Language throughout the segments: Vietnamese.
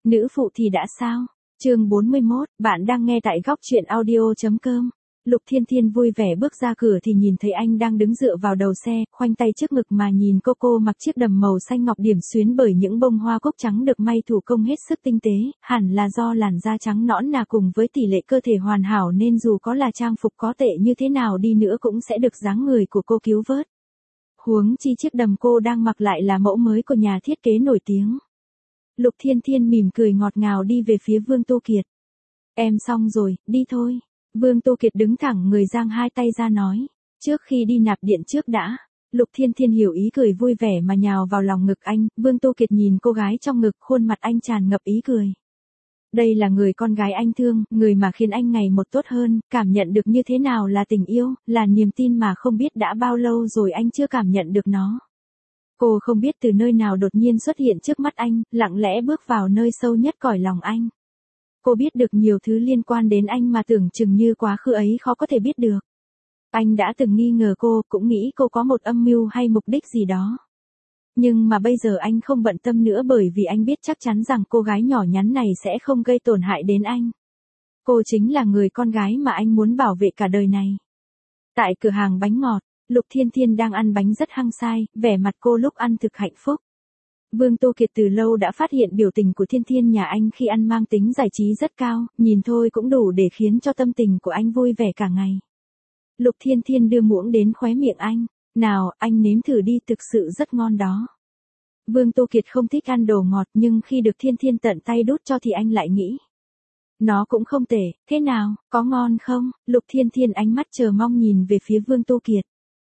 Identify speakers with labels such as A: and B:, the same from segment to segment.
A: Nữ phụ thì đã sao? Chương 41, bạn đang nghe tại góc truyện audio.com. Lục Thiên Thiên vui vẻ bước ra cửa thì nhìn thấy anh đang đứng dựa vào đầu xe, khoanh tay trước ngực mà nhìn cô mặc chiếc đầm màu xanh ngọc điểm xuyến bởi những bông hoa cúc trắng được may thủ công hết sức tinh tế, hẳn là do làn da trắng nõn nà cùng với tỷ lệ cơ thể hoàn hảo nên dù có là trang phục có tệ như thế nào đi nữa cũng sẽ được dáng người của cô cứu vớt. Huống chi chiếc đầm cô đang mặc lại là mẫu mới của nhà thiết kế nổi tiếng. Lục Thiên Thiên mỉm cười ngọt ngào đi về phía Vương Tô Kiệt. Em xong rồi, đi thôi. Vương Tô Kiệt đứng thẳng người giang hai tay ra nói. Trước khi đi nạp điện trước đã. Lục Thiên Thiên hiểu ý cười vui vẻ mà nhào vào lòng ngực anh. Vương Tô Kiệt nhìn cô gái trong ngực, khuôn mặt anh tràn ngập ý cười. Đây là người con gái anh thương, người mà khiến anh ngày một tốt hơn, cảm nhận được như thế nào là tình yêu, là niềm tin mà không biết đã bao lâu rồi anh chưa cảm nhận được nó. Cô không biết từ nơi nào đột nhiên xuất hiện trước mắt anh, lặng lẽ bước vào nơi sâu nhất cõi lòng anh. Cô biết được nhiều thứ liên quan đến anh mà tưởng chừng như quá khứ ấy khó có thể biết được. Anh đã từng nghi ngờ cô, cũng nghĩ cô có một âm mưu hay mục đích gì đó. Nhưng mà bây giờ anh không bận tâm nữa bởi vì anh biết chắc chắn rằng cô gái nhỏ nhắn này sẽ không gây tổn hại đến anh. Cô chính là người con gái mà anh muốn bảo vệ cả đời này. Tại cửa hàng bánh ngọt, Lục Thiên Thiên đang ăn bánh rất hăng say, vẻ mặt cô lúc ăn thực hạnh phúc. Vương Tô Kiệt từ lâu đã phát hiện biểu tình của Thiên Thiên nhà anh khi ăn mang tính giải trí rất cao, nhìn thôi cũng đủ để khiến cho tâm tình của anh vui vẻ cả ngày. Lục Thiên Thiên đưa muỗng đến khóe miệng anh, nào, anh nếm thử đi, thực sự rất ngon đó. Vương Tô Kiệt không thích ăn đồ ngọt nhưng khi được Thiên Thiên tận tay đút cho thì anh lại nghĩ. Nó cũng không tệ, thế nào, có ngon không? Lục Thiên Thiên ánh mắt chờ mong nhìn về phía Vương Tô Kiệt.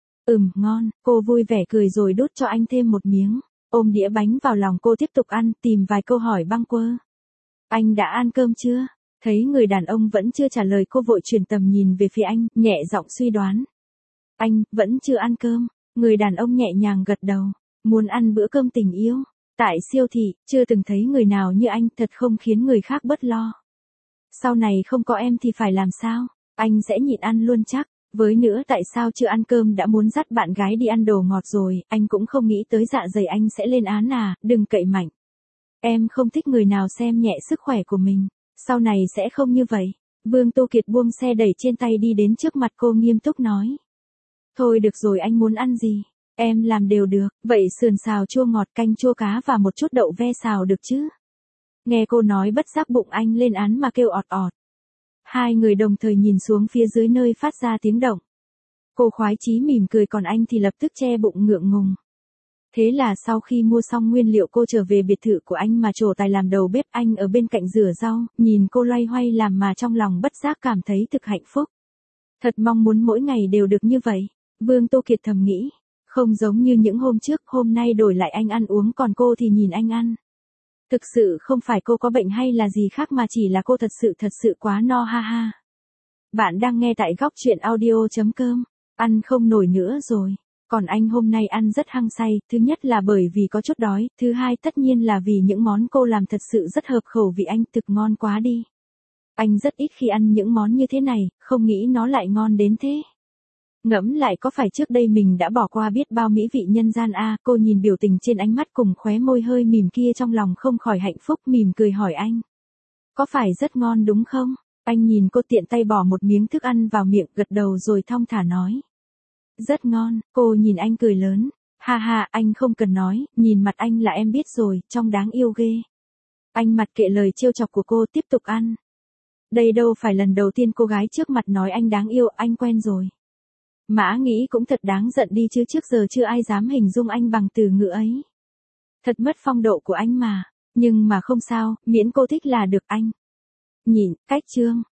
A: Ngon, cô vui vẻ cười rồi đút cho anh thêm một miếng. Ôm đĩa bánh vào lòng cô tiếp tục ăn, tìm vài câu hỏi bâng quơ. Anh đã ăn cơm chưa? Thấy người đàn ông vẫn chưa trả lời cô vội chuyển tầm nhìn về phía anh, nhẹ giọng suy đoán. Anh, vẫn chưa ăn cơm. Người đàn ông nhẹ nhàng gật đầu. Muốn ăn bữa cơm tình yêu. Tại siêu thị, chưa từng thấy người nào như anh, thật không khiến người khác bớt lo. Sau này không có em thì phải làm sao? Anh sẽ nhịn ăn luôn chắc. Với nữa tại sao chưa ăn cơm đã muốn dắt bạn gái đi ăn đồ ngọt rồi, anh cũng không nghĩ tới dạ dày anh sẽ lên án à, đừng cậy mạnh. Em không thích người nào xem nhẹ sức khỏe của mình, sau này sẽ không như vậy. Vương Tô Kiệt buông xe đẩy trên tay đi đến trước mặt cô nghiêm túc nói. Thôi được rồi, anh muốn ăn gì? Em làm đều được, vậy sườn xào chua ngọt canh chua cá và một chút đậu ve xào được chứ? Nghe cô nói bất giác bụng anh lên án mà kêu ọt ọt. Hai người đồng thời nhìn xuống phía dưới nơi phát ra tiếng động. Cô khoái chí mỉm cười còn anh thì lập tức che bụng ngượng ngùng. Thế là sau khi mua xong nguyên liệu cô trở về biệt thự của anh mà trổ tài làm đầu bếp, anh ở bên cạnh rửa rau, nhìn cô loay hoay làm mà trong lòng bất giác cảm thấy thực hạnh phúc. Thật mong muốn mỗi ngày đều được như vậy, Vương Tô Kiệt thầm nghĩ. Không giống như những hôm trước, hôm nay đổi lại anh ăn uống còn cô thì nhìn anh ăn. Thực sự không phải cô có bệnh hay là gì khác mà chỉ là cô thật sự quá no ha ha. Bạn đang nghe tại góc truyện audio.com. Ăn không nổi nữa rồi. Còn anh hôm nay ăn rất hăng say, thứ nhất là bởi vì có chút đói, thứ hai tất nhiên là vì những món cô làm thật sự rất hợp khẩu vị anh, thực ngon quá đi. Anh rất ít khi ăn những món như thế này, không nghĩ nó lại ngon đến thế. Ngẫm lại có phải trước đây mình đã bỏ qua biết bao mỹ vị nhân gian a, cô nhìn biểu tình trên ánh mắt cùng khóe môi hơi mỉm kia trong lòng không khỏi hạnh phúc mỉm cười hỏi anh. Có phải rất ngon đúng không? Anh nhìn cô tiện tay bỏ một miếng thức ăn vào miệng gật đầu rồi thong thả nói. Rất ngon, cô nhìn anh cười lớn. Ha ha, anh không cần nói, nhìn mặt anh là em biết rồi, trông đáng yêu ghê. Anh mặc kệ lời trêu chọc của cô tiếp tục ăn. Đây đâu phải lần đầu tiên cô gái trước mặt nói anh đáng yêu, anh quen rồi. Mã nghĩ cũng thật đáng giận đi chứ trước giờ chưa ai dám hình dung anh bằng từ ngữ ấy. Thật mất phong độ của anh mà, nhưng mà không sao, miễn cô thích là được anh. Nhịn, cách chương.